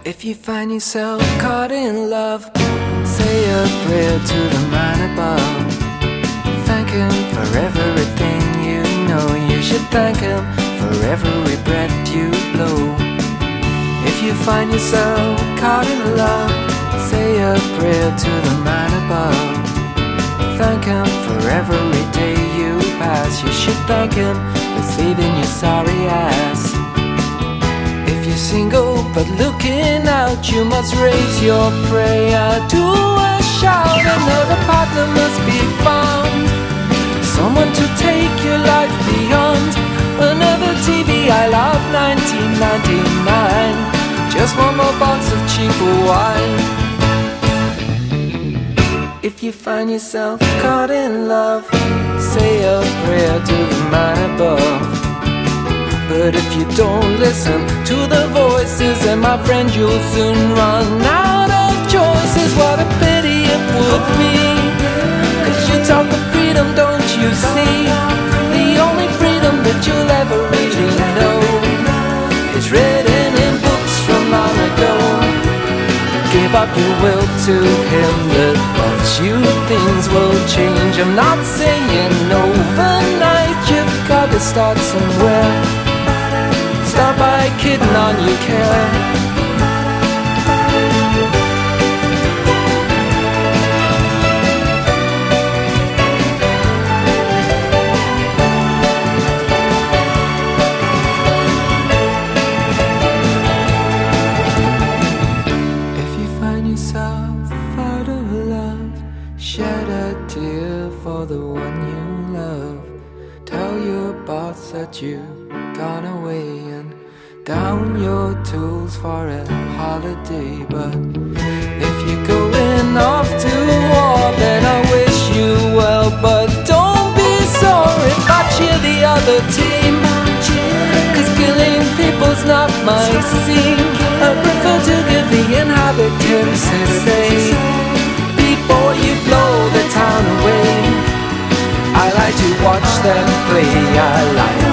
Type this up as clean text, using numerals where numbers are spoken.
If you find yourself caught in love, say a prayer to the man above. Thank him for everything you know. You should thank him for every breath you blow. If you find yourself caught in love, say a prayer to the man above. Thank him for every day you pass. You should thank him for saving your sorry ass. If you're single but looking out, you must raise your prayer to a shout. Another partner must be found, someone to take your life beyond. Another TV, I love 1999. Just one more box of cheaper wine. If you find yourself caught in love, say a prayer to the man above. But if you don't listen to the voices, then my friend, you'll soon run out of choices. What a pity it would be, 'cause you talk of freedom, don't you see? The only freedom that you'll ever really know is written in books from long ago. Give up your will to him that loves you, things will change. I'm not saying overnight, you've got to start somewhere. Start by kidding on your care. If you find yourself out of love, shed a tear for the one you love. Tell your boss that you've gone away and down your tools for a holiday. But if you're going off to war, then I wish you well. But don't be sorry if I cheer the other team, 'cause killing people's not my scene. I prefer to give the inhabitants a say before you blow the town away. I like to watch them play, I like